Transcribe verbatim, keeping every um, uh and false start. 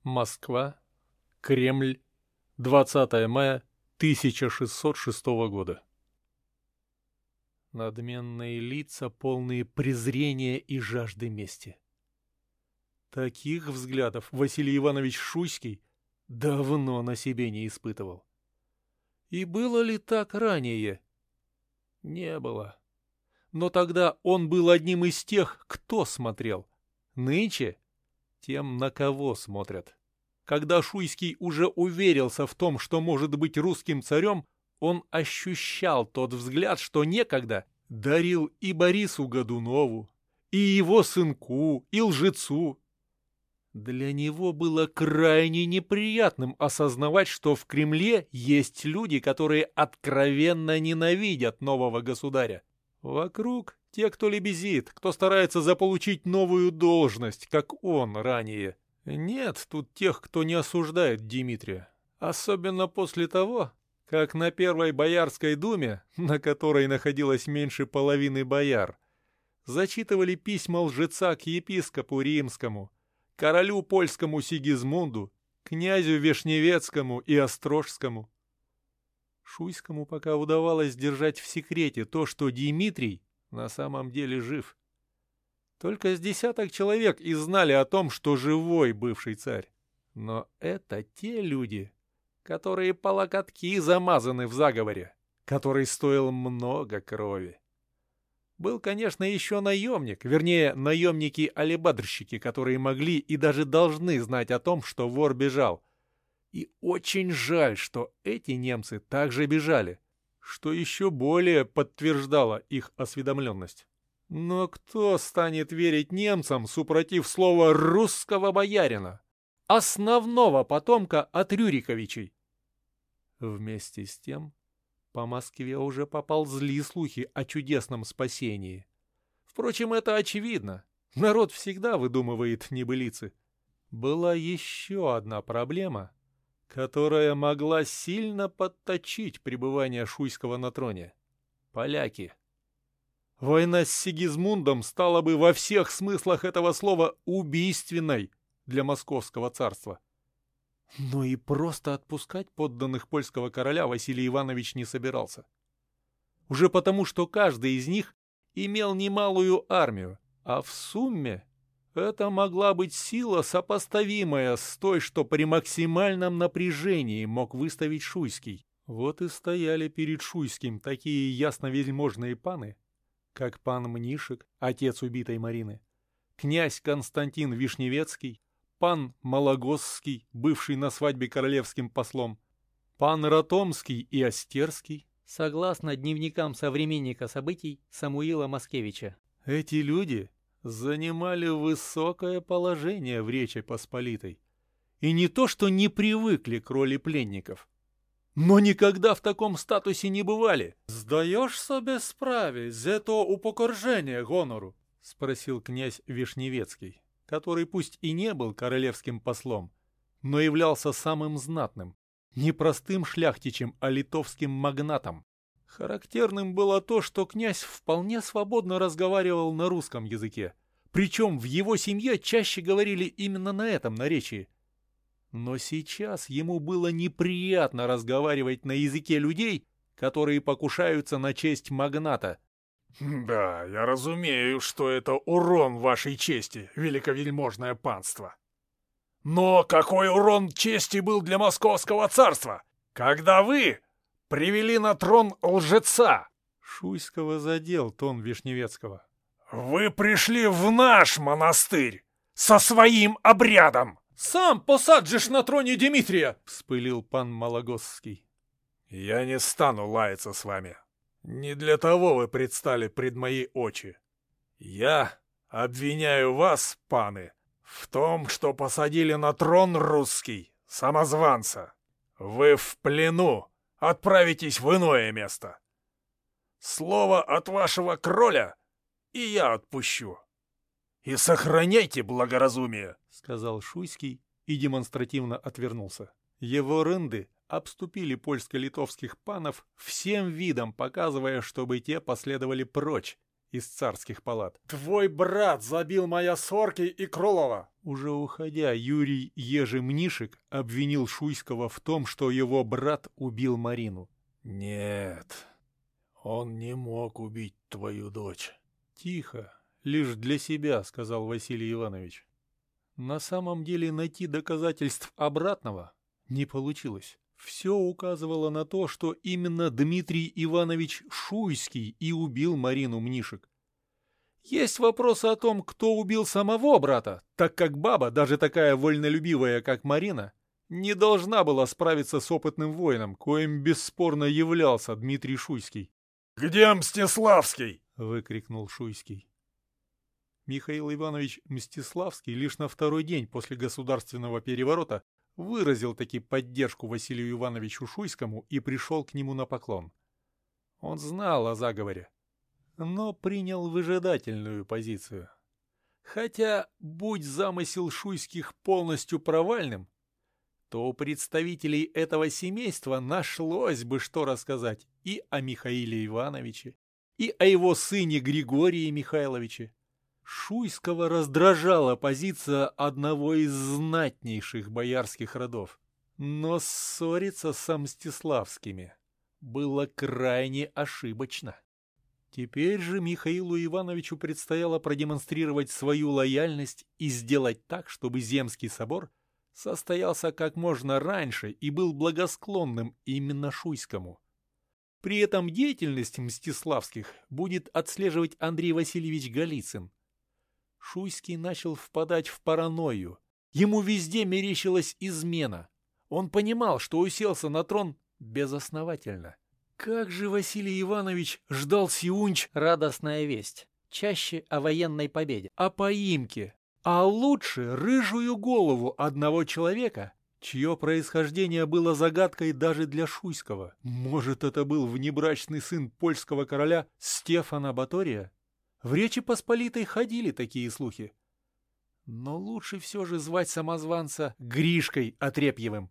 Москва, Кремль, двадцатое мая тысяча шестьсот шестого года. Надменные лица, полные презрения и жажды мести. Таких взглядов Василий Иванович Шуйский давно на себе не испытывал. И было ли так ранее? Не было. Но тогда он был одним из тех, кто смотрел. Нынче тем, на кого смотрят. Когда Шуйский уже уверился в том, что может быть русским царем, он ощущал тот взгляд, что некогда дарил и Борису Годунову, и его сынку, и лжецу. Для него было крайне неприятным осознавать, что в Кремле есть люди, которые откровенно ненавидят нового государя. Вокруг те, кто лебезит, кто старается заполучить новую должность, как он ранее. Нет тут тех, кто не осуждает Дмитрия. Особенно после того, как на Первой Боярской думе, на которой находилось меньше половины бояр, зачитывали письма лжеца к епископу Римскому, королю польскому Сигизмунду, князю Вишневецкому и Острожскому. Шуйскому пока удавалось держать в секрете то, что Дмитрий на самом деле жив. Только с десяток человек и знали о том, что живой бывший царь. Но это те люди, которые по локотки замазаны в заговоре, который стоил много крови. Был, конечно, еще наемник, вернее, наемники-алебадрщики, которые могли и даже должны знать о том, что вор бежал. И очень жаль, что эти немцы также бежали, что еще более подтверждало их осведомленность. Но кто станет верить немцам, супротив слова русского боярина, основного потомка от Рюриковичей? Вместе с тем по Москве уже поползли слухи о чудесном спасении. Впрочем, это очевидно. Народ всегда выдумывает небылицы. Была еще одна проблема, которая могла сильно подточить пребывание Шуйского на троне. Поляки. Война с Сигизмундом стала бы во всех смыслах этого слова убийственной для Московского царства. Но и просто отпускать подданных польского короля Василий Иванович не собирался. Уже потому, что каждый из них имел немалую армию, а в сумме это могла быть сила, сопоставимая с той, что при максимальном напряжении мог выставить Шуйский. Вот и стояли перед Шуйским такие ясновельможные паны, как пан Мнишек, отец убитой Марины, князь Константин Вишневецкий, пан Малогосский, бывший на свадьбе королевским послом, пан Ратомский и Остерский, согласно дневникам современника событий Самуила Маскевича. Эти люди занимали высокое положение в Речи Посполитой. И не то, что не привыкли к роли пленников, но никогда в таком статусе не бывали. «Здаешь себе справи за то упокоржение гонору?» — спросил князь Вишневецкий, который пусть и не был королевским послом, но являлся самым знатным, не простым шляхтичем, а литовским магнатом. Характерным было то, что князь вполне свободно разговаривал на русском языке, причем в его семье чаще говорили именно на этом наречии. Но сейчас ему было неприятно разговаривать на языке людей, которые покушаются на честь магната. «Да, я разумею, что это урон вашей чести, великовельможное панство. Но какой урон чести был для Московского царства, когда вы привели на трон лжеца!» Шуйского задел тон Вишневецкого. «Вы пришли в наш монастырь со своим обрядом!» «Сам посаджешь на троне Дмитрия!» — вспылил пан Малогосский. «Я не стану лаяться с вами. Не для того вы предстали пред мои очи. Я обвиняю вас, паны, в том, что посадили на трон русский самозванца. Вы в плену, отправитесь в иное место. Слово от вашего кроля, и я отпущу. И сохраняйте благоразумие», — сказал Шуйский и демонстративно отвернулся. Его рынды обступили польско-литовских панов всем видом, показывая, чтобы те последовали прочь, из царских палат. «Твой брат забил моя Сорки и Крулова!» Уже уходя, Юрий Ежемнишек обвинил Шуйского в том, что его брат убил Марину. «Нет, он не мог убить твою дочь». «Тихо, лишь для себя», — сказал Василий Иванович. На самом деле найти доказательств обратного не получилось. Все указывало на то, что именно Дмитрий Иванович Шуйский и убил Марину Мнишек. Есть вопросы о том, кто убил самого брата, так как баба, даже такая вольнолюбивая, как Марина, не должна была справиться с опытным воином, коим бесспорно являлся Дмитрий Шуйский. «Где Мстиславский?» — выкрикнул Шуйский. Михаил Иванович Мстиславский лишь на второй день после государственного переворота выразил таки поддержку Василию Ивановичу Шуйскому и пришел к нему на поклон. Он знал о заговоре, но принял выжидательную позицию. Хотя, будь замысел Шуйских полностью провальным, то у представителей этого семейства нашлось бы что рассказать и о Михаиле Ивановиче, и о его сыне Григории Михайловиче. Шуйского раздражала позиция одного из знатнейших боярских родов, но ссориться с Мстиславскими было крайне ошибочно. Теперь же Михаилу Ивановичу предстояло продемонстрировать свою лояльность и сделать так, чтобы Земский собор состоялся как можно раньше и был благосклонным именно Шуйскому. При этом деятельность Мстиславских будет отслеживать Андрей Васильевич Голицын. Шуйский начал впадать в паранойю. Ему везде мерещилась измена. Он понимал, что уселся на трон безосновательно. Как же Василий Иванович ждал Сиунч Радостная весть. Чаще о военной победе. о поимке, а лучше рыжую голову одного человека, чье происхождение было загадкой даже для Шуйского. Может, это был внебрачный сын польского короля Стефана Батория? В Речи Посполитой ходили такие слухи. Но лучше все же звать самозванца Гришкой Отрепьевым.